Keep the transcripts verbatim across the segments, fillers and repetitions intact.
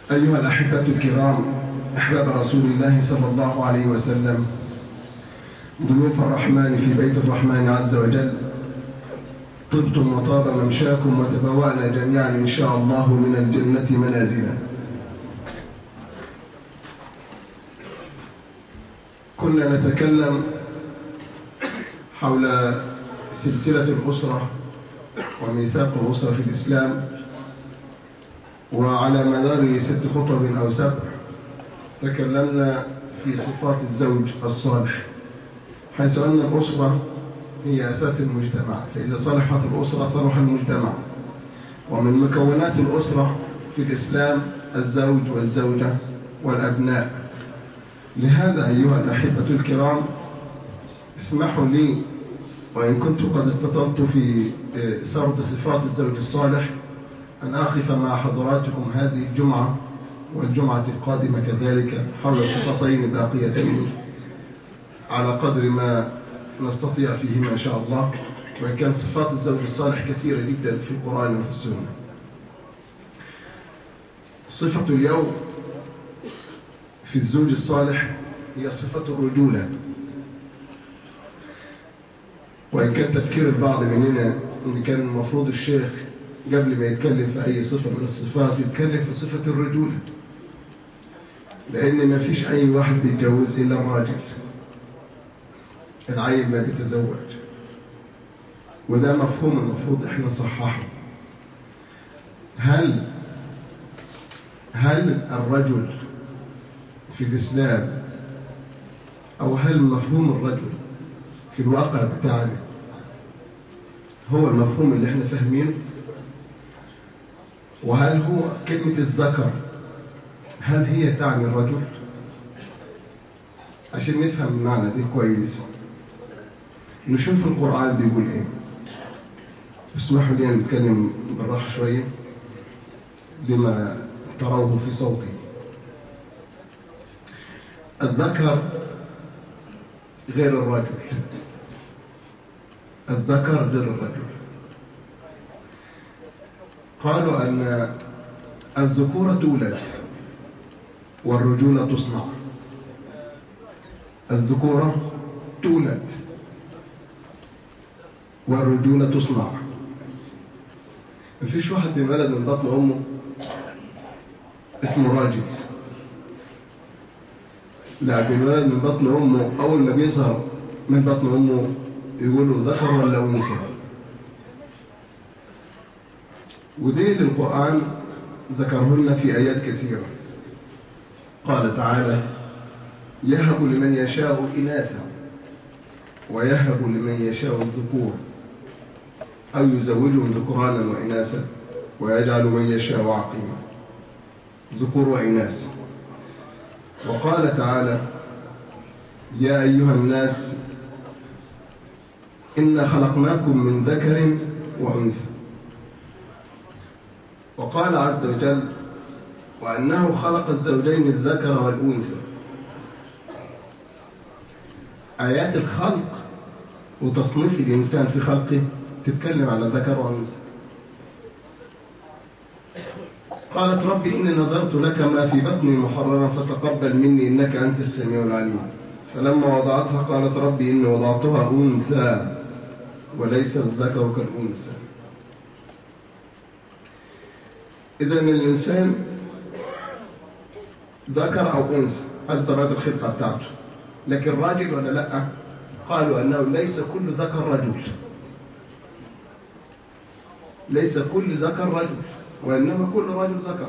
أيها الأحبة الكرام، أحباب رسول الله صلى الله عليه وسلم، ضيوف الرحمن في بيت الرحمن عز وجل، طبتم وطاب ممشاكم وتبوأنا جميعا إن شاء الله من الجنة منازلا. كنا نتكلم حول سلسلة الأسرة وميثاق الأسرة في الإسلام، وعلى مدار ست خطب أو سبع تكلمنا في صفات الزوج الصالح، حيث أن الأسرة هي أساس المجتمع، فإذا صلحت الأسرة صلح المجتمع. ومن مكونات الأسرة في الإسلام الزوج والزوجة والأبناء. لهذا أيها الأحبة الكرام، اسمحوا لي وإن كنت قد استطلت في سرد صفات الزوج الصالح أن أقف مع حضراتكم هذه الجمعة والجمعة القادمة كذلك حول صفتين باقيتين على قدر ما نستطيع فيهما إن شاء الله، وإن كان صفات الزوج الصالح كثيرة جدا في القرآن وفي السنة. صفة اليوم في الزوج الصالح هي صفة الرجولة. وإن كان تفكير البعض مننا إن كان المفروض الشيخ قبل ما يتكلم في أي صفة من الصفات يتكلم في صفة الرجولة، لأن ما فيش أي واحد بيتجوز إلا الراجل، العيل ما بيتزوج، وده مفهوم المفروض إحنا نصححه. هل هل الرجل في الإسلام أو هل مفهوم الرجل في الواقع بتاعنا هو المفهوم اللي احنا فاهمينه؟ وهل هو كلمة الذكر هل هي تعني الرجل؟ عشان نفهم المعنى ده كويس نشوف القرآن بيقول ايه. اسمحوا لي أن نتكلم بالراحة شوية لما تروه في صوتي. الذكر غير الرجل، الذكر غير الرجل. قالوا أن الذكورة تولد والرجولة تصنع. الذكورة تولد والرجولة تصنع. مفيش واحد بيولد من بطن أمه اسمه راجل، لا، بيولد من بطن أمه أول ما بيظهر من بطن أمه يقولوا ذكر ولا أنثى. ودي للقرآن ذكرهن في آيات كثيرة. قال تعالى: يهب لمن يشاء إناثا ويهب لمن يشاء الذكور أو يزوجهم ذكرانا وإناثا ويجعل من يشاء عقيما. ذكور وإناث. وقال تعالى: يا أيها الناس إنا خلقناكم من ذكر وأنثى. وقال عز وجل: وأنه خلق الزوجين الذكر والأنثى. آيات الخلق وتصنيف الإنسان في خلقه تتكلم على الذكر والأنثى. قالت: ربي إني نظرت لك ما في بطني محررا فتقبل مني إنك أنت السميع العليم. فلما وضعتها قالت: ربي إني وضعتها أنثى وليس الذكر كالأنثى. إذن الإنسان ذكر أو أنثى، هذه طبيعة الخلقة بتاعته. لكن راجل ولا لأ؟ قالوا أنه ليس كل ذكر رجل، ليس كل ذكر رجل، وإنما كل رجل ذكر.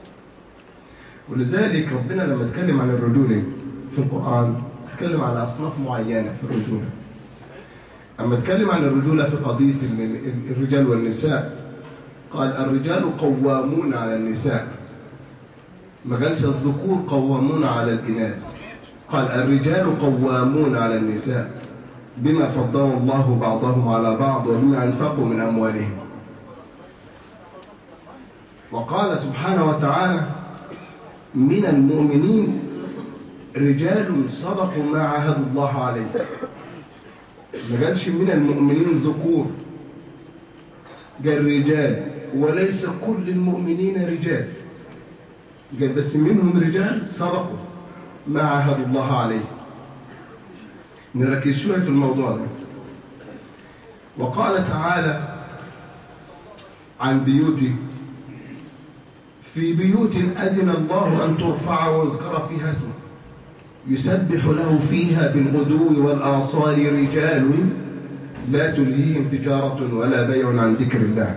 ولذلك ربنا لما اتكلم عن الرجولة في القرآن اتكلم على أصناف معينة في الرجولة. أما اتكلم عن الرجولة في قضية الرجال والنساء قال: الرجال قوامون على النساء، ما قالش الذكور قوامون على الإناث، قال الرجال قوامون على النساء بما فضل الله بعضهم على بعض وبما أنفقوا من أموالهم. وقال سبحانه وتعالى: من المؤمنين رجال صدقوا ما عاهدوا الله عليه. ما قالش من المؤمنين ذكور، قال رجال، وليس كل المؤمنين رجال. قال بس منهم رجال صدقوا ما عاهدوا الله عليه. نركز شوية في الموضوع ده. وقال تعالى عن بيوته: في بيوت أذن الله أن ترفع ويذكر فيها اسمه يسبح له فيها بالغدو والآصال رجال لا تلهيهم تجارة ولا بيع عن ذكر الله.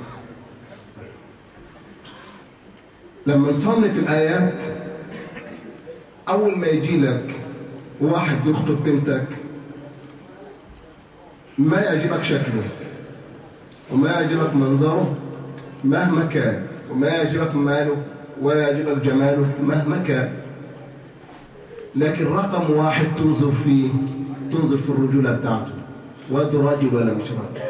لما نصنف الآيات، أول ما يجي لك واحد يخطب بنتك ما يعجبك شكله وما يعجبك منظره مهما كان، وما يعجبك ماله ولا يعجبك جماله مهما كان، لكن رقم واحد تنظر فيه تنظر في الرجولة بتاعته، واد راجل ولا مش راجل.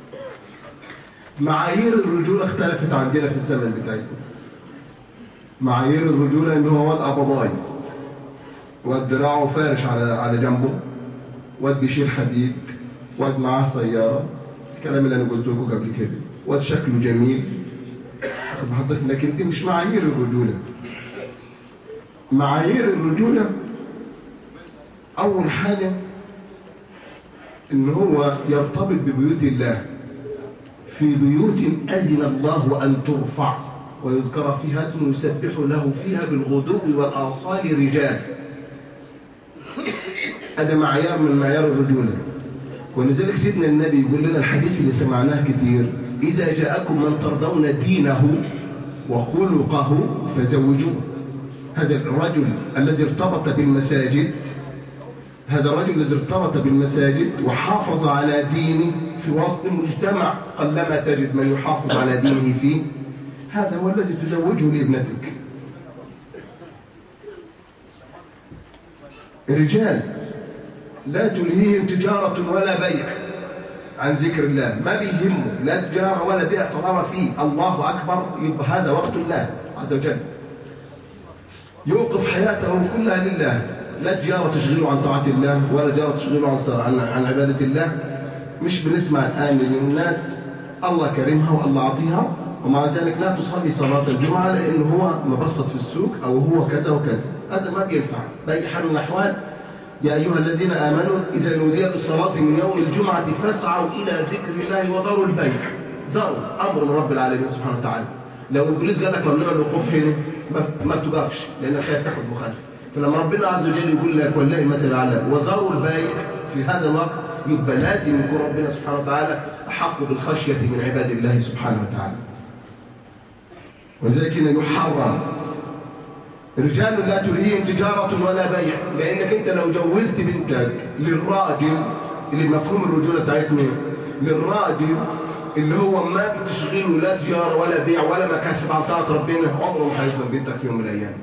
معايير الرجولة اختلفت عندنا في الزمن بتاعنا. معايير الرجولة إن هو واد أبضاي، واد دراعه فارش على على جنبه، واد بيشيل حديد، واد معاه سيارة، الكلام اللي أنا قلته لكم قبل كده، واد شكله جميل، بحضرتك. لكن دي مش معايير الرجولة. معايير الرجولة أول حاجة إن هو يرتبط ببيوت الله، في بيوت أذن الله أن ترفع ويذكر فيها اسمه يسبح له فيها بالغدو والآصال رجال. هذا معيار من معيار الرجولة. ولذلك سيدنا النبي يقول لنا الحديث اللي سمعناه كتير: إذا جاءكم من ترضون دينه وخلقه فزوجوه. هذا الرجل الذي ارتبط بالمساجد هذا الرجل الذي ارتبط بالمساجد وحافظ على دينه في وسط مجتمع قلما تجد من يحافظ على دينه فيه، هذا هو الذي تزوجه لابنتك. رجال لا تلهيهم تجارة ولا بيع عن ذكر الله، ما بيهمه لا تجارة ولا بيع طالما فيه الله أكبر، يبقى هذا وقت الله عز وجل. يوقف حياته كلها لله، لا تجارة تشغله عن طاعة الله ولا تجارة تشغله عن عن عبادة الله. مش بنسمع الآن للناس الله كريمها والله عطيها ومع ذلك لا تصلي صلاة الجمعة لأنه هو مبسط في السوق أو هو كذا وكذا. هذا ما بينفع بأي حال من الأحوال. يا أيها الذين آمنوا إذا نودي للصلاة من يوم الجمعة فاسعوا إلى ذكر الله وذروا البيع. ذروا أمر من رب العالمين سبحانه وتعالى. لو البوليس قال لك ممنوع الوقوف هنا ما بتوقفش لأنك خايف تاخد مخالفة. فلما ربنا عز وجل يقول لك والله المثل الأعلى وذروا البيع في هذا الوقت، يبقى لازم يكون ربنا سبحانه وتعالى أحق بالخشية من عباد الله سبحانه وتعالى. ولذلك يحرم رجال لا تلهيهم تجارة ولا بيع، لأنك أنت لو جوزت بنتك للراجل اللي مفهوم الرجولة بتاعتنا، للراجل اللي هو ما بتشغله لا تجارة ولا بيع ولا مكاسب عن طاعة ربنا، عمره ما هيظلم بنتك في يوم من الأيام.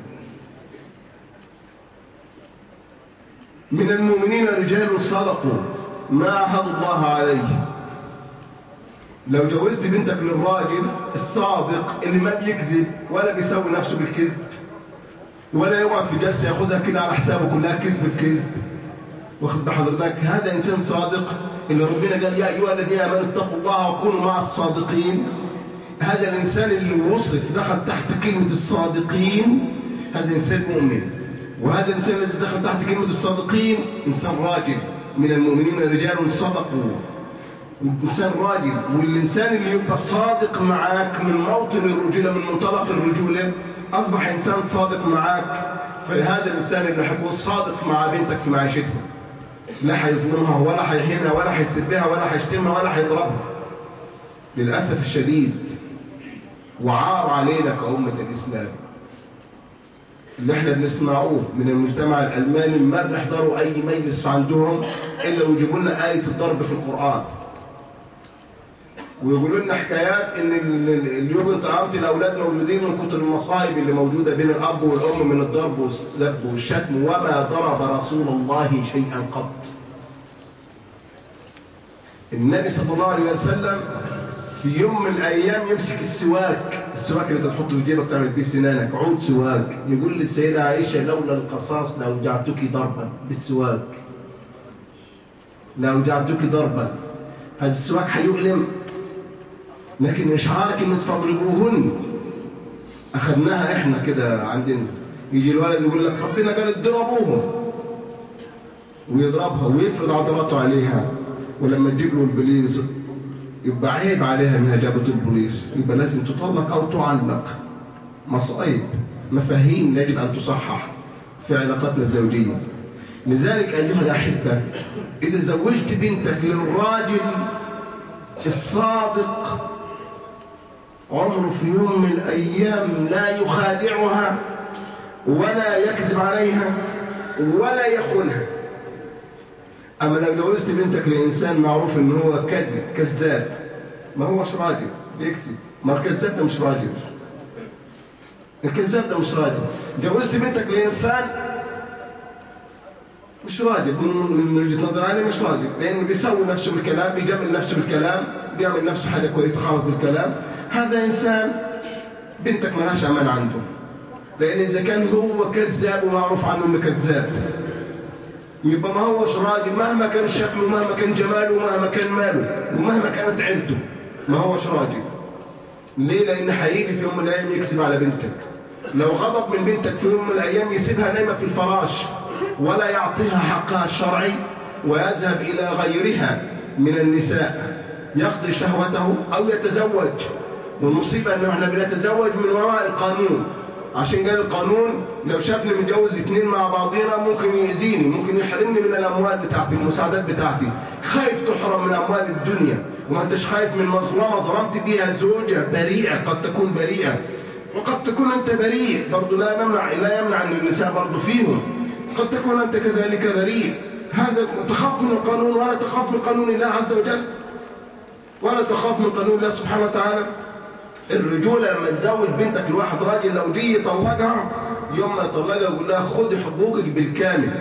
من المؤمنين رجال صدقوا ما عاهدوا الله عليه. لو جوزت بنتك للراجل الصادق اللي ما بيكذب ولا بيسوي نفسه بالكذب ولا يقعد في جلسة ياخدها كده على حسابه كلها كذب في كذب، واخد بحضرتك، هذا إنسان صادق اللي ربنا قال يا أيها الذين آمنوا اتقوا الله وكونوا مع الصادقين. هذا الإنسان اللي وصف دخل تحت كلمة الصادقين، هذا إنسان مؤمن. وهذا الإنسان الذي دخل تحت كلمة الصادقين إنسان راجل. من المؤمنين رجال صدقوا، إنسان راجل. والإنسان اللي يبقى صادق معاك من موطن الرجولة، من منطلق الرجولة، أصبح إنسان صادق معاك، فهذا الإنسان اللي هيكون صادق مع بنتك في معيشتها، لا هيظلمها ولا هيهينها ولا هيسبها ولا هيشتمها ولا هيضربها. للأسف الشديد وعار علينا كأمة الإسلام اللي احنا بنسمعوه من المجتمع الألماني، ما بنحضروا أي مجلس عندهم إلا ويجيبوا لنا آية الضرب في القرآن، ويقولوا لنا حكايات إن اليوم طعامة الأولاد موجودين من كتر المصائب اللي موجودة بين الأب والأم من الضرب والسب والشتم، وما ضرب رسول الله شيئا قط. النبي صلى الله عليه وسلم في يوم من الأيام يمسك السواك، السواك اللي تحطه في جيبك تعمل بيه سنانك، عود سواك، يقول للسيدة عائشة لولا القصاص لأوجعتك ضربا بالسواك، لأوجعتك ضربا. هذا السواك حيؤلم، لكن إشعارك إنه تضربوهن أخذناها إحنا كده عندنا. يجي الولد يقول لك ربنا قال اضربوهم، ويضربها ويفرض عضلاته عليها، ولما تجيب له البوليس يبقى عيب عليها انها جابت البوليس، يبقى لازم تطلق او تعلق. مصائب، مفاهيم يجب ان تصحح في علاقاتنا الزوجيه. لذلك ايها الاحبه، اذا زوجت بنتك للراجل الصادق عمره في يوم من الايام لا يخادعها ولا يكذب عليها ولا يخونها. اما لو جوزت بنتك لانسان معروف ان هو كذب كذاب، ما هوش راجل، بيكذب، ما الكذاب ده مش راجل، الكذاب ده مش راجل. جوزت بنتك لانسان مش راجل، من وجهه نظر انا مش راجل، لانه بيسوي نفسه بالكلام، بيجمل نفسه بالكلام، بيعمل نفسه حاجه كويسه خالص بالكلام. هذا انسان بنتك مالهاش امان عنده، لان اذا كان هو كذاب ومعروف عنه انه كذاب يبقى ما هوش راجل، مهما كان شكله، مهما كان جماله، مهما كان ماله، ومهما كانت عيلته، ما هوش راجل. ليه؟ لان هيجي في يوم من الايام يكذب على بنتك. لو غضب من بنتك في يوم من الايام يسيبها نايمه في الفراش ولا يعطيها حقها الشرعي ويذهب الى غيرها من النساء يقضي شهوته او يتزوج. والمصيبه انه احنا بنتزوج من وراء القانون، عشان قال القانون لو شافني متجوز اثنين مع بعضينا ممكن يأذيني، ممكن يحرمني من الاموال بتاعتي، المساعدات بتاعتي. خايف تحرم من اموال الدنيا، وما انتش خايف من مظلمه ظلمت بيها زوجه بريئه، قد تكون بريئه وقد تكون انت بريء برضه، لا نمنع لا يمنع ان النساء برضه فيهم، قد تكون انت كذلك بريء. هذا تخاف من القانون ولا تخاف من قانون الله عز وجل، ولا تخاف من قانون الله سبحانه وتعالى. الرجوله لما تزوج بنتك لواحد راجل لو جه يطلقها، يوم ما يطلقها يقول لها خذي حقوقك بالكامل،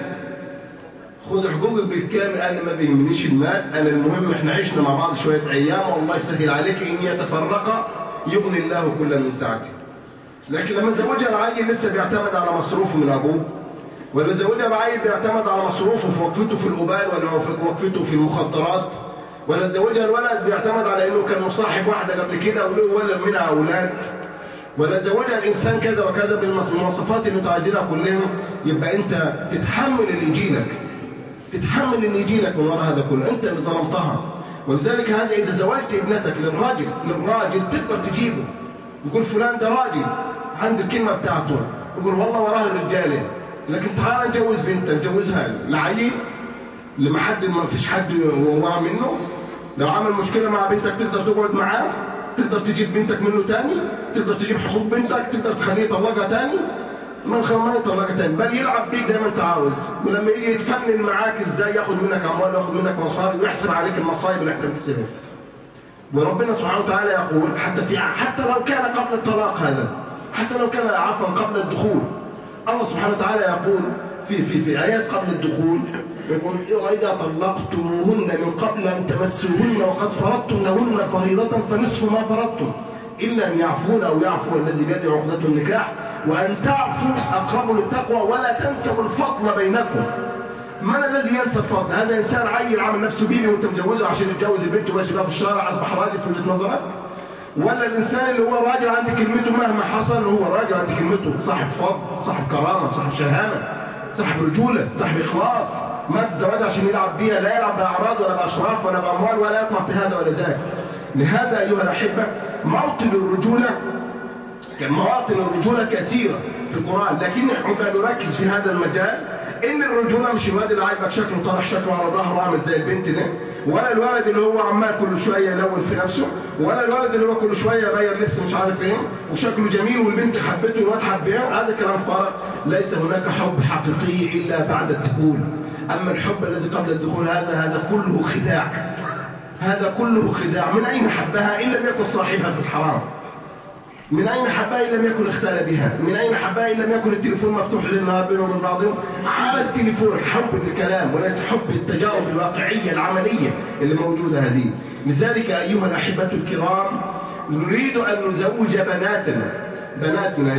خذي حقوقك بالكامل، انا ما بيهمنيش المال، انا المهم احنا عشنا مع بعض شويه ايام والله يسهل عليك ان يتفرقا يغني الله كل من سعته. لكن لما زوجها العيل لسه بيعتمد على مصروفه من ابوه، ولا زوجها بعيل بيعتمد على مصروفه في وقفته في القبال ولا في وقفته في المخدرات، ولا زوجها الولد بيعتمد على انه كان مصاحب واحده قبل كده وله ولد منها اولاد، ولا زوجها الانسان كذا وكذا بالمواصفات اللي انتوا عايزينها كلهم. يبقى انت تتحمل اللي يجي لك، تتحمل اللي يجي لك من وراء هذا كله، انت اللي ظلمتها. ولذلك هذا اذا زوجت ابنتك للراجل للراجل تقدر تجيبه، يقول فلان ده راجل عند الكلمه بتاعته، يقول والله وراه الرجاله. لكن تعال نجوز بنتك، نجوزها لعيل اللي ما حد ما فيش حد ورا منه. لو عمل مشكله مع بنتك تقدر تقعد معاه، تقدر تجيب بنتك منه تاني، تقدر تجيب حقوق بنتك، تقدر تخليه يطلقها تاني، ما نخليه ما يطلقها تاني، بل يلعب بيك زي ما انت عاوز. ولما يجي يتفنن معاك ازاي ياخد منك اموال وياخد منك مصاري ويحسب عليك المصايب اللي احنا بنحسبها. وربنا سبحانه وتعالى يقول حتى في حتى لو كان قبل الطلاق، هذا حتى لو كان عفوا قبل الدخول، الله سبحانه وتعالى يقول في في في ايات قبل الدخول، يقول وإذا طلقتموهن من قبل أن تمسوهن وقد فرضتم لهن فريضة فنصف ما فرضتم إلا أن يعفون أو يعفو الذي بيده عقدة النكاح وأن تعفوا أقرب للتقوى ولا تنسوا الفضل بينكم. من الذي ينسى الفضل؟ هذا إنسان عيل عامل نفسه بيبي وأنت مجوزه عشان يتجوز البنت وماشي بها في الشارع أصبح راجل في وجهة نظرك؟ ولا الإنسان اللي هو راجل عند كلمته مهما حصل هو راجل عند كلمته، صاحب فضل، صاحب كرامة، صاحب شهامة، صاحب رجولة، صاحب إخلاص، ما تتزوجها عشان يلعب بيها، لا يلعب بأعراض ولا بأشراف ولا بأموال ولا يطمع في هذا ولا ذاك. لهذا أيها الأحبة موطن الرجولة، مواطن الرجولة كثيرة في القرآن، لكن احنا نركز في هذا المجال إن الرجولة مش الواد اللي عاجبك شكله طرح شكله على ظهره عامل زي البنت ده، ولا الولد اللي هو عمال كل شوية يلون في نفسه، ولا الولد اللي هو كل شوية يغير لبس مش عارف ايه وشكله جميل والبنت حبته والواد حبها. هذا كلام فارغ، ليس هناك حب حقيقي إلا بعد الدخول. أما الحب الذي قبل الدخول هذا هذا كله خداع، هذا كله خداع. من أين حبها إن لم يكن صاحبها في الحرام؟ من أين حبها إن لم يكن اختال بها؟ من أين حبها إن لم يكن التليفون مفتوح للنهار بينهم وبين بعضهم على التليفون؟ حب بالكلام وليس حب التجارب الواقعية العملية اللي موجودة هذه. لذلك أيها الأحبة الكرام نريد أن نزوج بناتنا بناتنا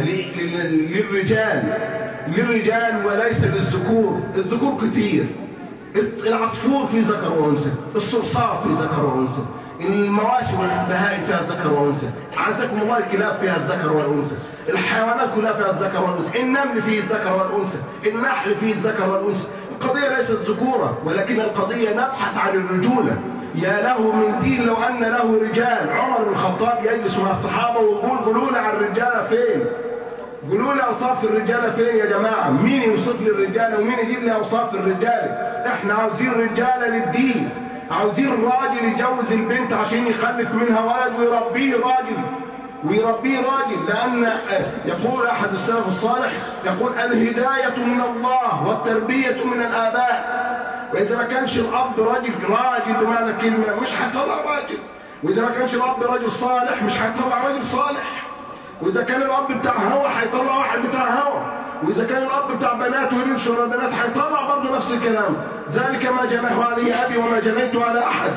للرجال للرجال وليس للذكور. الذكور كتير، العصفور في ذكر وأنثى، الصرصار في ذكر وأنثى، المواشي والبهائم فيها الذكر والأنثى، عزكم الله الكلاب فيها الذكر والأنثى، الحيوانات كلها فيها الذكر والأنثى، النمل فيه الذكر والأنثى، النحل فيه الذكر والأنثى. القضية ليست ذكورة، ولكن القضية نبحث عن الرجولة. يا له من دين لو أن له رجال. عمر بن الخطاب يجلس مع الصحابة ويقول قولوا لي عن الرجالة فين؟ قولوا لي أوصاف الرجالة فين يا جماعة؟ مين يوصف لي الرجالة ومين يجيب لي أوصاف الرجالة؟ إحنا عاوزين رجالة للدين، عاوزين راجل يجوز البنت عشان يخلف منها ولد ويربيه راجل، ويربيه راجل. لأن يقول أحد السلف الصالح يقول الهداية من الله والتربية من الآباء. وإذا ما كانش الأب راجل راجل بمعنى كلمة مش هيطلع راجل، وإذا ما كانش الأب راجل صالح مش هيطلع راجل صالح، وإذا كان الأب بتاع هوا هيطلع واحد بتاع هوا، وإذا كان الأب بتاع بنات ويمشي ورا البنات هيطلع برضه نفس الكلام. ذلك ما جناه عليه أبي وما جنيت على أحد،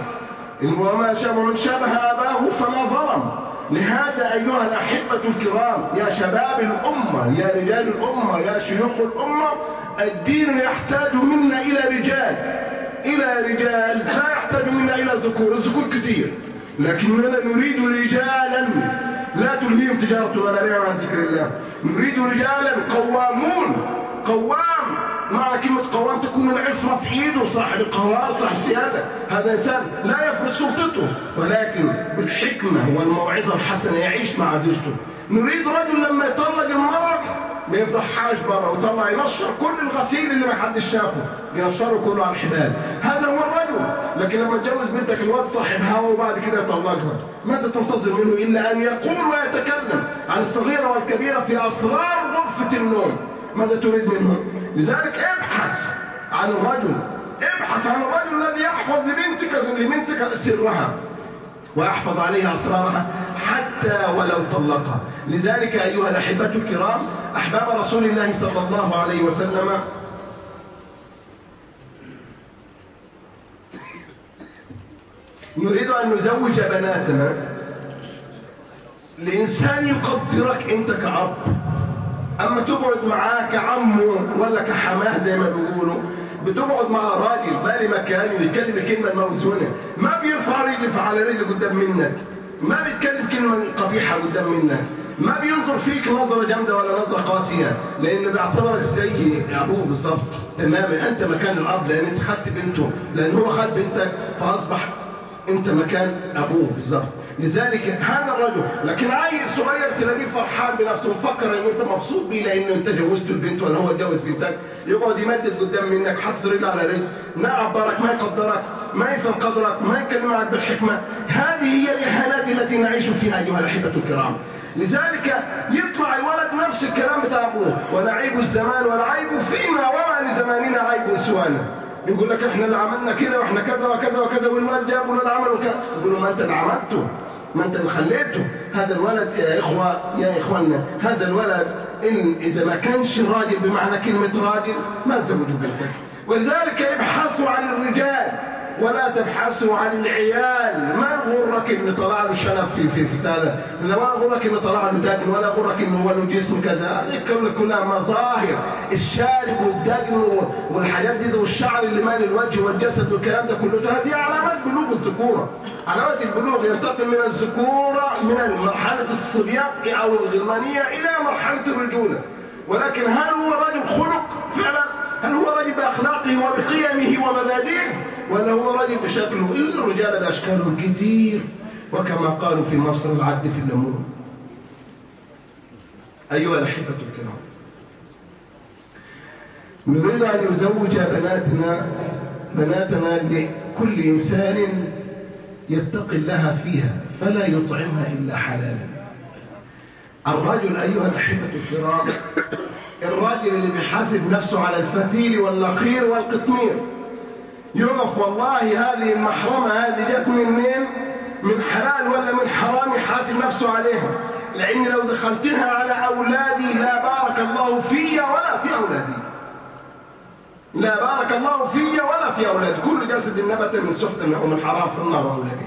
وما شبه شبه أباه فما ظلم. لهذا أيها الأحبة الكرام يا شباب الأمة يا رجال الأمة يا شيوخ الأمة، الدين يحتاج منا إلى رجال، إلى رجال، لا يحتاج منا إلى ذكور. الذكور كثير لكننا نريد رجالا لا تلهيهم تجارة ولا بيع عن ذكر الله. نريد رجالا قوامون. قوام معنى كلمة قوام تكون العصمة في ايده، صاحب القرار صاحب السيادة. هذا إنسان لا يفرض سلطته ولكن بالحكمة والموعظة الحسنة يعيش مع زوجته. نريد رجل لما يطلق المرأة ما يفضحهاش بره ويطلع ينشر كل الغسيل اللي ما حدش شافه، ينشره كله على الحبال. هذا هو الرجل. لكن لما تجوز بنتك الواد صاحب هوا وبعد كده يطلقها، ماذا تنتظر منه الا ان يقول ويتكلم عن الصغيرة والكبيرة في اسرار غرفة النوم؟ ماذا تريد منه؟ لذلك ابحث عن الرجل، ابحث عن الرجل الذي يحفظ لبنتك لبنتك سرها ويحفظ عليها أسرارها حتى ولو طلقها. لذلك أيها الأحبة الكرام أحباب رسول الله صلى الله عليه وسلم، نريد أن نزوج بناتنا لإنسان يقدرك أنت كأب. أما تقعد معاه كعمه ولا كحماه زي ما بيقولوا، بتقعد مع راجل بالي مكان ويتكلم الكلمة الموزونة، ما بيرفع رجل على رجل قدام منك، ما بيتكلم كلمة قبيحة قدام منك، ما بينظر فيك نظرة جامدة ولا نظرة قاسية، لأنه بيعتبرك زي أبوه بالظبط تماما. أنت مكان الأب لأن أنت خدت بنته، لأن هو خد بنتك فأصبح أنت مكان أبوه بالظبط. لذلك هذا الرجل، لكن عيل صغير تلاقيه فرحان بنفسه ومفكر ان انت مبسوط بيه لانه انت جوزت البنت ولا هو اتجوز بنتك، يقعد يمدد قدام منك حاطط رجل على رجل، ما يعبرك ما يقدرك ما يفهم قدرك ما يكلمك بالحكمه. هذه هي الاهانات التي نعيش فيها ايها الاحبه الكرام. لذلك يطلع الولد نفس الكلام بتاع ابوه، ونعيب الزمان والعيب فينا وما لزماننا عيب سوانا. يقول لك احنا اللي عملنا كده واحنا كذا وكذا وكذا، والولد جاب والولد عمل وكذا، يقولوا ما انت اللي عملته، ما انت اللي خليته. هذا الولد يا اخوه يا اخواننا، هذا الولد ان اذا ما كانش راجل بمعنى كلمه راجل ما زوجوا بنتك. ولذلك ابحثوا عن الرجال ولا تبحثوا عن العيال. ما يغرك ان طلع له شنب في في في تاله، ولا يغرك ان طلع له دقن، ولا يغرك انه هو له جسم كذا. هذه كلها مظاهر. الشارب والدقن والحاجات دي والشعر اللي مال الوجه والجسد والكلام ده كله، هذه علامات بلوغ الذكوره. علامات البلوغ ينتقل من الذكوره من مرحله الصبيان او الغلمانيه الى مرحله الرجوله. ولكن هل هو رجل خلق فعلا؟ هل هو رجل باخلاقه وبقيمه ومبادئه؟ ولا هو رجل بشكله؟ إلا الرجال بأشكالهم كثير، وكما قالوا في مصر العد في الليمون. أيها الأحبة الكرام، نريد أن نزوج بناتنا بناتنا لكل إنسان يتقي الله فيها فلا يطعمها إلا حلالا. الرجل أيها الأحبة الكرام، الراجل اللي بيحاسب نفسه على الفتيل والنخير والقطمير، يقف والله هذه المحرمة هذه جت منين؟ من حلال ولا من حرام؟ يحاسب نفسه عليها. لأن لو دخلتها على أولادي لا بارك الله في ولا في أولادي، لا بارك الله في ولا في أولادي. كل جسد نبت من سحت ومن حرام في النار وأولادي.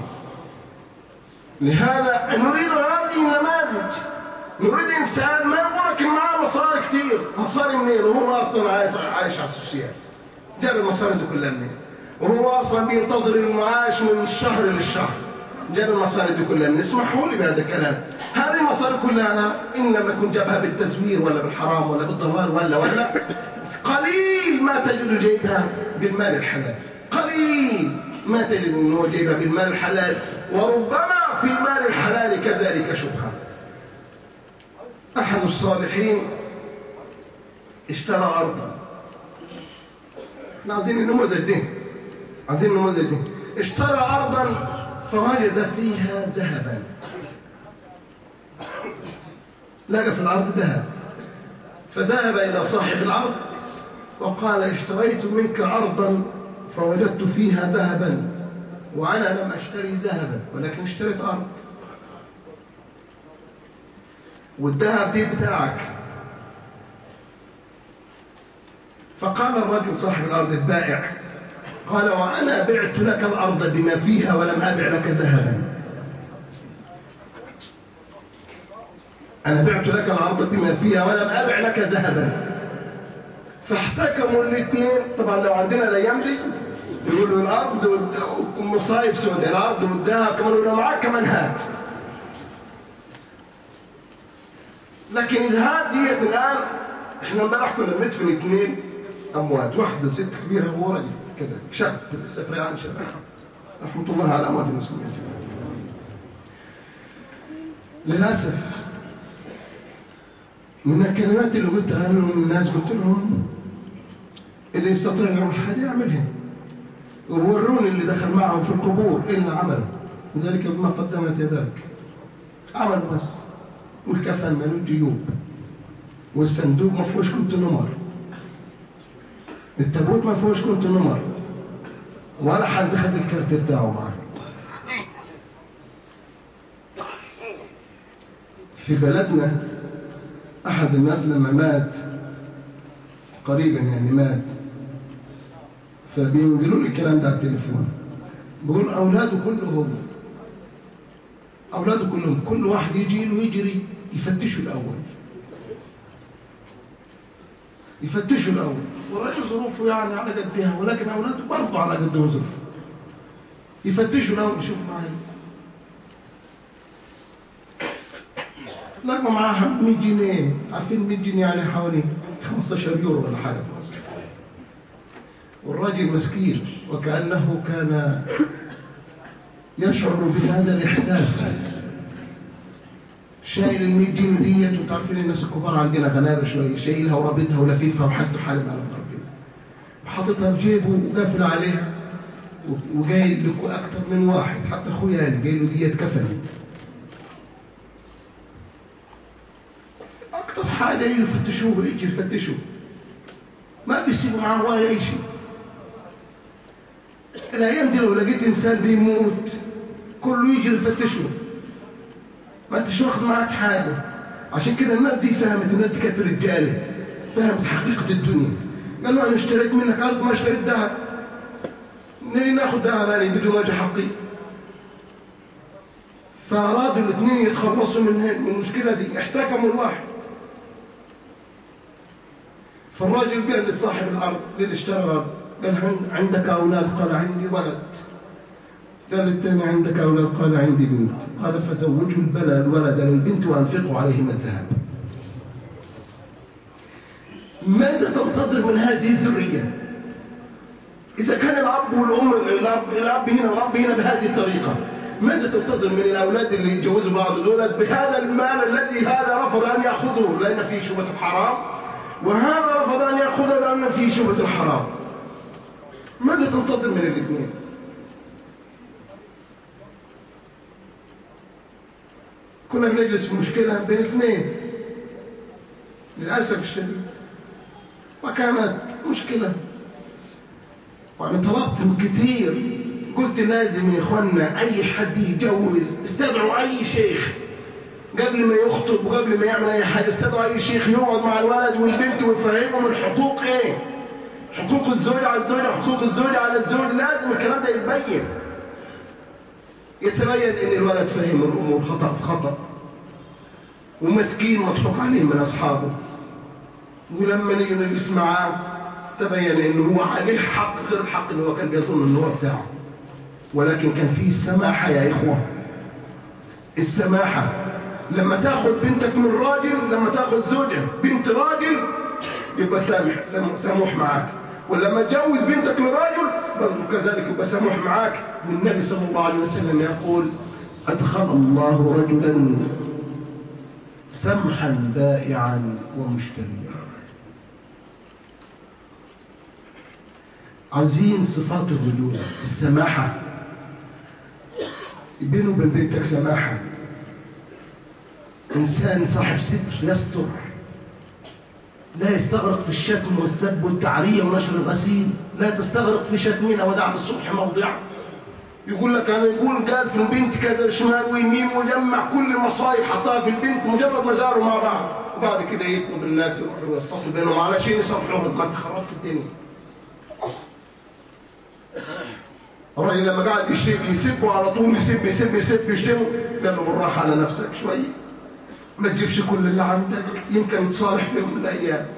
لهذا نريد هذه النماذج. نريد إنسان ما يقولك معاه مصاري كتير. مصاري منين وهو أصلا عايش عايش على السوسيال؟ جاب المصاري دي كلها منين؟ وهو أصلا بينتظر المعاش من الشهر للشهر. جاب المصاري دي كلها من اسمحوا لي بهذا الكلام، هذه المصاري كلها إنما يكون جابها بالتزوير ولا بالحرام ولا بالضلال ولا ولا قليل ما تجد جايبها بالمال الحلال، قليل ما تجد إنه جايبها بالمال الحلال، وربما في المال الحلال كذلك شبهة. أحد الصالحين اشترى أرضا، احنا عايزين النموذج دي، عايزين النموذج دي، اشترى أرضا فوجد فيها ذهبا، لقى في الأرض ذهب، فذهب إلى صاحب الأرض وقال اشتريت منك أرضا فوجدت فيها ذهبا وأنا لم أشتري ذهبا ولكن اشتريت أرض، والذهب دي بتاعك. فقال الرجل صاحب الأرض البائع، قال وأنا بعت لك الأرض بما فيها ولم أبع لك ذهبا، أنا بعت لك الأرض بما فيها ولم أبع لك ذهبا. فاحتكموا الاثنين. طبعا لو عندنا الأيام دي يقولوا الأرض والمصايب سوداء، الأرض والذهب كمان، ولو معاك كمان هات. لكن إذا هات ديت الآن، إحنا امبارح كنا بندفن اثنين أموات، واحدة ست كبيرة ورجل كذا شاب لسه فريعان شاب، رحمة الله على أموات المسلمين. للأسف من الكلمات اللي قلتها للناس قلت لهم اللي يستطيع يعمل حاجة يعملها، ووروني اللي دخل معه في القبور إيه اللي عمل، وذلك بما قدمت يداك، عمل بس. والكفن مالوش جيوب، والصندوق ما فيهوش كنت نمر، التابوت ما فيهوش كنت نمر، ولا حد خد الكارت بتاعه معاه. في بلدنا أحد الناس لما مات قريبا يعني مات، فبينقلوا لي الكلام ده على التليفون، بيقول أولاده كلهم أولاده كلهم كل واحد يجي له يجري يفتشوا الأول، يفتشوا الأول، والراجل ظروفه يعني على قدها، ولكن أولاده برضه على قدهم ظروفه، يفتشوا الأول يشوفوا معايا. لقوا معاها مية جنيه، عارفين مية جنيه يعني حوالي خمستاشر يورو ولا حاجة في مصر. والراجل مسكين وكأنه كان يشعر بهذا الإحساس، شايل المية جنيه ديت، وتعرفين الناس الكبار عندنا غلابة شوية، شايلها ورابطها ولفيفها وحالته حالة على ربنا، وحاططها في جيبه وقافل عليها، وجاي لك أكثر من واحد، حتى أخويا يعني جاي له ديت كفني، أكثر حاجة يفتشوه، يجي يفتشوه، ما بيسيبوا معاه ولا أي شيء. الأيام دي لو لقيت إنسان بيموت كله يجي يفتشه، ما انتش واخد معاك حاجة. عشان كده الناس دي فهمت، الناس دي كانت رجالة فهمت حقيقة الدنيا. قال له أنا اشتريت منك أرض ما اشتريت ذهب، ناخد ذهب يعني بدون وجه حقي. فأرادوا الاثنين يتخلصوا من من المشكلة دي، احتكموا الواحد. فالراجل قال لصاحب الأرض للي اشترى الأرض، قال عندك أولاد؟ قال عندي ولد. قال للثاني عندك أولاد؟ قال عندي بنت. قال فزوجوا الولد للبنت وأنفقوا عليهما الذهب. ماذا تنتظر من هذه الذرية؟ إذا كان الأب والأم الأب, الأب هنا الأب هنا بهذه الطريقة، ماذا تنتظر من الأولاد اللي يتجوزوا بعض دولت بهذا المال الذي هذا رفض أن يأخذه لأن فيه شبهة الحرام، وهذا رفض أن يأخذه لأن فيه شبهة الحرام؟ ماذا تنتظر من الاثنين؟ كنا بنجلس في مشكلة بين اثنين للأسف الشديد، وكانت مشكلة، وأنا طلبت كثير، قلت لازم يا إخوانا أي حد يتجوز استدعوا أي شيخ قبل ما يخطب وقبل ما يعمل أي حاجة، استدعوا أي شيخ يقعد مع الولد والبنت ويفهمهم الحقوق إيه، حقوق الزوج على الزوجة، حقوق الزوج على الزوج، لازم الكلام ده يتبين، يتبين إن الولد فهم الأمور خطأ في خطأ، ومسكين مضحوك عليه من أصحابه، ولما نيجي نجلس معاه تبين إنه هو عليه حق غير الحق اللي هو كان بيظن إنه هو بتاعه، ولكن كان فيه سماحة يا إخوة، السماحة. لما تاخذ بنتك من راجل، لما تاخذ زوجة بنت راجل يبقى سامح سموح معاك، ولما تجوز بنتك لراجل برضه كذلك يبقى سموح معاك. والنبي صلى الله عليه وسلم يقول: أدخل الله رجلا سمحا بائعا ومشتريا. عاوزين صفات الرجولة، السماحة، بينه وبين بنتك سماحة. إنسان صاحب ستر يستر، لا يستغرق في الشتم والسب والتعرية ونشر الغسيل، لا تستغرق في شتمنا ودع بالصبح موضع. يقول لك أنا يقول قال في البنت كذا شمال ويمين وجمع كل المصايب حطها في البنت مجرد ما زاروا مع بعض، وبعد كده يطلب الناس يروحوا يوسطوا بينهم علشان يصلحوهم. ما انت خربت الدنيا. الراجل لما قاعد يشتم يسبوا على طول، يسب يسب يسب يشتموا، قال له بالراحة على نفسك شوي، ما تجيبش كل اللي عندك، يمكن تصالح في يوم من الأيام،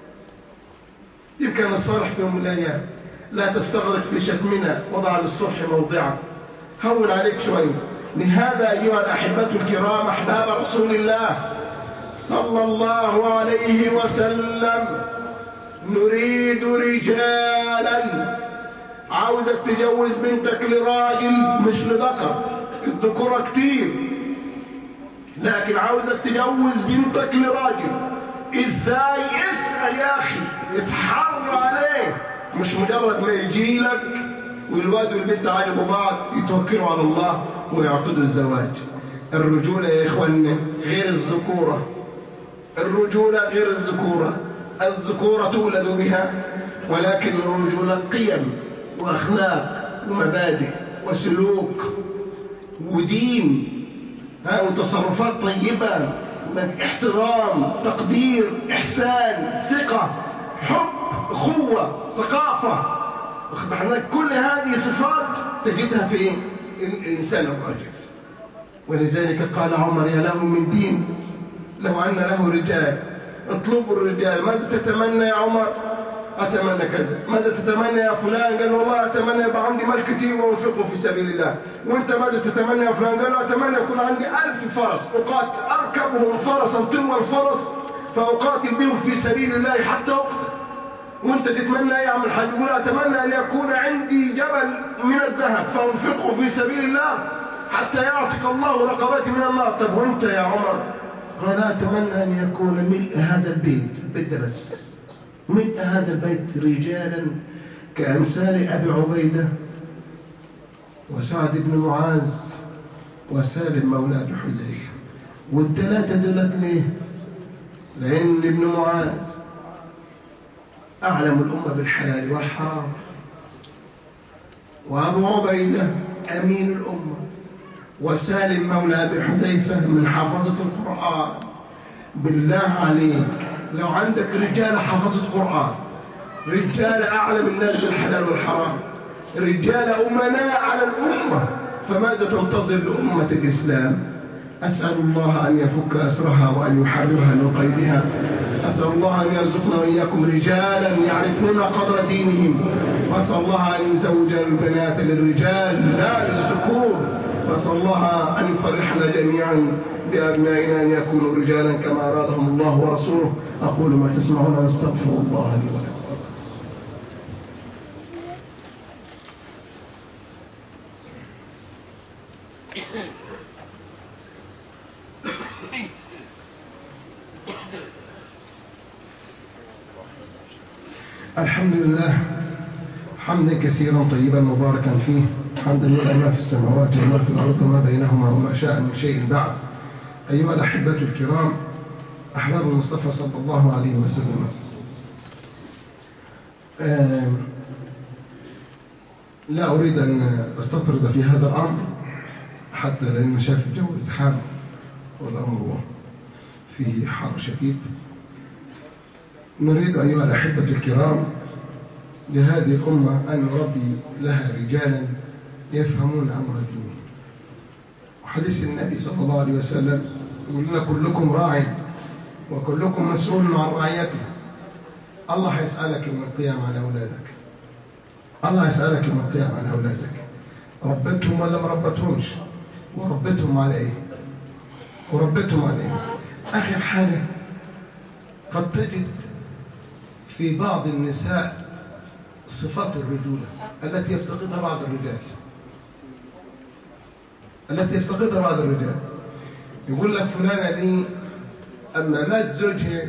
يمكن نتصالح في يوم من الأيام. لا تستغرق في شتمنا، وضع للصلح موضعا، هون عليك شوي. لهذا أيها الأحبة الكرام أحباب رسول الله صلى الله عليه وسلم نريد رجالا. عاوزك تجوز بنتك لراجل مش لذكر، الذكورة كتير، لكن عاوزك تجوز بنتك لراجل. ازاي؟ اسأل يا اخي، اتحرى عليه، مش مجرد ما يجي لك والواد والبنت عجبوا بعض يتوكلوا على الله ويعقدوا الزواج. الرجولة يا اخواننا غير الذكورة، الرجولة غير الذكورة. الذكورة تولد بها، ولكن الرجولة قيم واخلاق ومبادئ وسلوك ودين، ها، وتصرفات طيبة، احترام، تقدير، إحسان، ثقة، حب، أخوة، ثقافة. كل هذه صفات تجدها في الإنسان الراجل. ولذلك قال عمر: يا له من دين لو أن له رجال. اطلبوا الرجال. ماذا تتمنى يا عمر؟ أتمنى كذا. ماذا تتمنى يا فلان؟ قال والله أتمنى يبقى عندي مال كتير وأنفقه في سبيل الله. وأنت ماذا تتمنى يا فلان؟ قال أتمنى يكون عندي ألف فرس أقاتل أركبهم فرسا تلو الفرس فأقاتل بهم في سبيل الله حتى أقتل. وأنت تتمنى إيه يا عم الحاج؟ يقول أتمنى أن يكون عندي جبل من الذهب فأنفقه في سبيل الله حتى يعتق الله رقبتي من النار. طب وأنت يا عمر؟ قال أتمنى أن يكون ملء هذا البيت، البيت ده بس، ملء هذا البيت رجالا كأمثال أبي عبيدة وسعد بن معاذ وسالم مولى أبي حذيفة. والثلاثة دولت ليه؟ لأن ابن معاذ أعلم الأمة بالحلال والحرام، وأبو عبيدة أمين الأمة، وسالم مولى أبي حذيفة من حافظة القرآن. بالله عليك لو عندك رجال حفظت قرآن، رجال أعلم الناس بالحلال والحرام، رجال أمناء على الأمة، فماذا تنتظر لأمة الإسلام؟ أسأل الله أن يفك أسرها وأن يحررها من قيدها. أسأل الله أن يرزقنا وإياكم رجالا يعرفون قدر دينهم، وأسأل الله أن يزوج البنات للرجال لا للذكور، وأسأل الله أن يفرحنا جميعا بأبنائنا أن يكونوا رجالا كما أرادهم الله ورسوله. أقول ما تسمعون واستغفر الله لي ولكم. الحمد لله حمدا كثيرا طيبا مباركا فيه، حمدا لله ما في السماوات وما في الأرض وما بينهما وما شاء من شيء بعد. أيها الأحبة الكرام أحباب المصطفى صلى الله عليه وسلم، لا أريد أن أستطرد في هذا الأمر حتى لأن شاف الجو زحام والأمر فيه حر شديد. نريد أيها الأحبة الكرام لهذه الأمة أن نربي لها رجالا يفهمون أمر دينهم. وحديث النبي صلى الله عليه وسلم يقول لنا كلكم راع وكلكم مسؤول عن رعيته. الله هيسألك يوم القيامة عن أولادك، الله يسألك يوم القيامة عن أولادك، ربتهم ولا ما ربتهمش؟ وربتهم على إيه؟ وربتهم عليها. آخر حاجة، قد تجد في بعض النساء صفات الرجولة التي يفتقدها بعض الرجال التي يفتقدها بعض الرجال يقول لك فلانة دي أما مات زوجها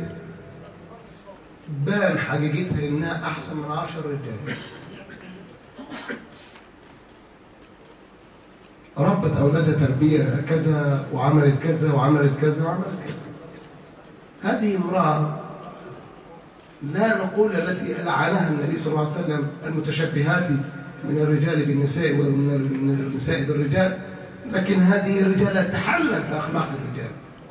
بان حقيقتها إنها أحسن من عشر رجال، ربت أولادها تربية كذا وعملت كذا وعملت كذا وعملت كذا. هذه امرأة لا نقول التي لعنها النبي صلى الله عليه وسلم المتشبهات من الرجال بالنساء ومن النساء بالرجال، لكن هذه الرجالة تحلت بأخلاق الرجال،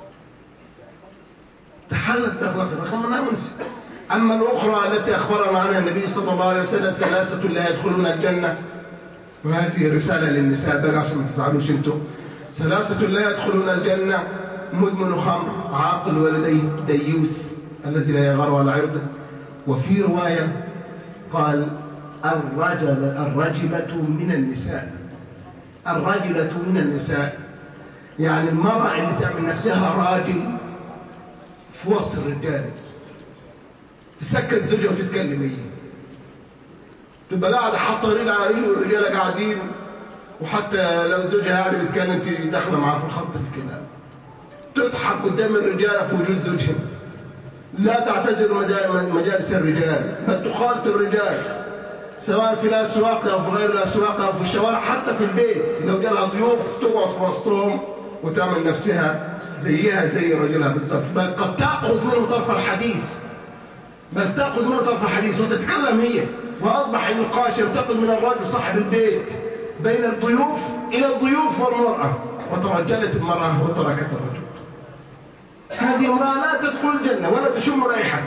تحلت بأخلاق الرجال، خلنا ننسى. أما الأخرى التي أخبرنا عنها النبي صلى الله عليه وسلم ثلاثة لا يدخلون الجنة، وهذه رسالة للنساء بقى عشان ما تزعلوش انتم. ثلاثة لا يدخلون الجنة: مدمن خمر، عاقل والديه، ديوس الذي لا يغار على عرضه. وفي رواية قال: الرجل الرجلة من النساء، الرجلة من النساء، يعني المرأة اللي تعمل نفسها راجل في وسط الرجال، تسكت زوجها وتتكلم هي، تبقى قاعدة حاطة رجل على رجل والرجالة قاعدين، وحتى لو زوجها قاعد بيتكلم تيجي داخلة معاه في الخط في الكلام، تضحك قدام الرجالة في وجود زوجها، لا تعتذر مجالس الرجال، بل تخالط الرجال سواء في الأسواق أو في غير الأسواق أو في الشوارع، حتى في البيت لو جالها ضيوف تقعد في وسطهم وتعمل نفسها زيها زي رجلها بالضبط، بل قد تأخذ منه طرف الحديث، بل تأخذ منه طرف الحديث وتتكلم هي، وأصبح النقاش ينتقل من الرجل صاحب البيت بين الضيوف إلى الضيوف والمرأة، وترجلت المرأة وتركت الرجل. هذه امرأة لا تدخل الجنة ولا تشم رائحتها،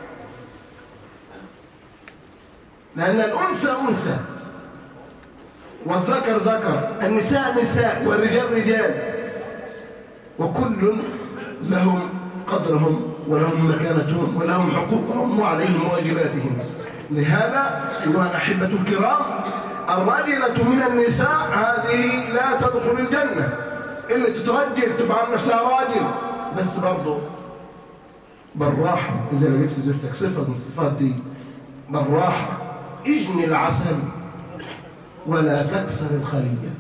لأن الأنثى أنثى والذكر ذكر، النساء نساء والرجال رجال، وكل لهم قدرهم ولهم مكانتهم ولهم حقوقهم وعليهم واجباتهم. لهذا أيها الأحبة الكرام، الرجلة من النساء هذه لا تدخل الجنة، اللي تترجل تبقى عن نفسها راجل بس برضه بالراحة. إذا لقيت في زوجتك صفة من الصفات دي بالراحة، اجني العسل ولا تكسر الخلية.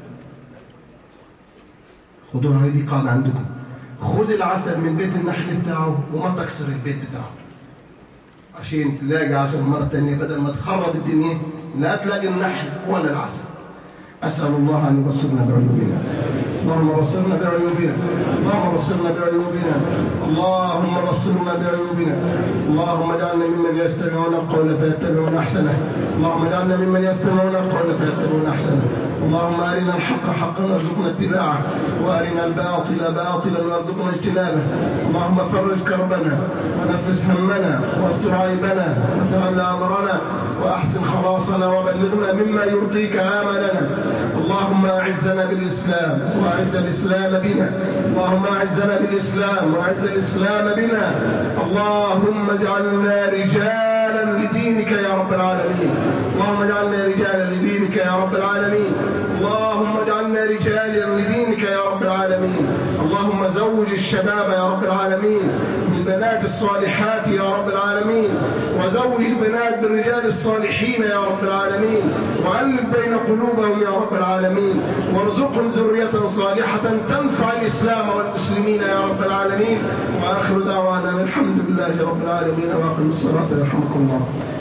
خدوها هذه قاعدة عندكم، خد العسل من بيت النحل بتاعه وما تكسر البيت بتاعه، عشان تلاقي عسل مرة تانية بدل ما تخرب الدنيا لا تلاقي النحل ولا العسل. أسأل الله أن يبصرنا بعيوبنا، اللهم بصرنا بعيوبنا، اللهم بصرنا بعيوبنا، اللهم بصرنا بعيوبنا، اللهم اجعلنا ممن يستمعون القول فيتبعون أحسنه، اللهم اجعلنا ممن يستمعون القول فيتبعون أحسنه، اللهم أرنا الحق حقا وارزقنا اتباعه، وأرنا الباطل باطلا وارزقنا اجتنابه، اللهم فرج كربنا ونفس همنا واستر عيبنا وتولى أمرنا وأحسن خلاصنا وبلغنا مما يرضيك آمالنا. اللهم أعزنا بالإسلام وأعز الإسلام بنا، اللهم أعزنا بالإسلام وأعز الإسلام بنا، اللهم اجعلنا رجالا لدينك يا رب العالمين، اللهم اجعلنا رجالا لدينك يا رب العالمين، اللهم اجعلنا رجالا لدينك يا رب العالمين، اللهم زوج الشباب يا رب العالمين بالبنات الصالحات يا رب العالمين، وزوج البنات بالرجال الصالحين يا رب العالمين، وألف بين قلوبهم يا رب العالمين، وارزقهم ذرية صالحة تنفع الإسلام والمسلمين يا رب العالمين. وآخر دعوانا الحمد لله رب العالمين، وأقم الصلاة يرحمكم الله.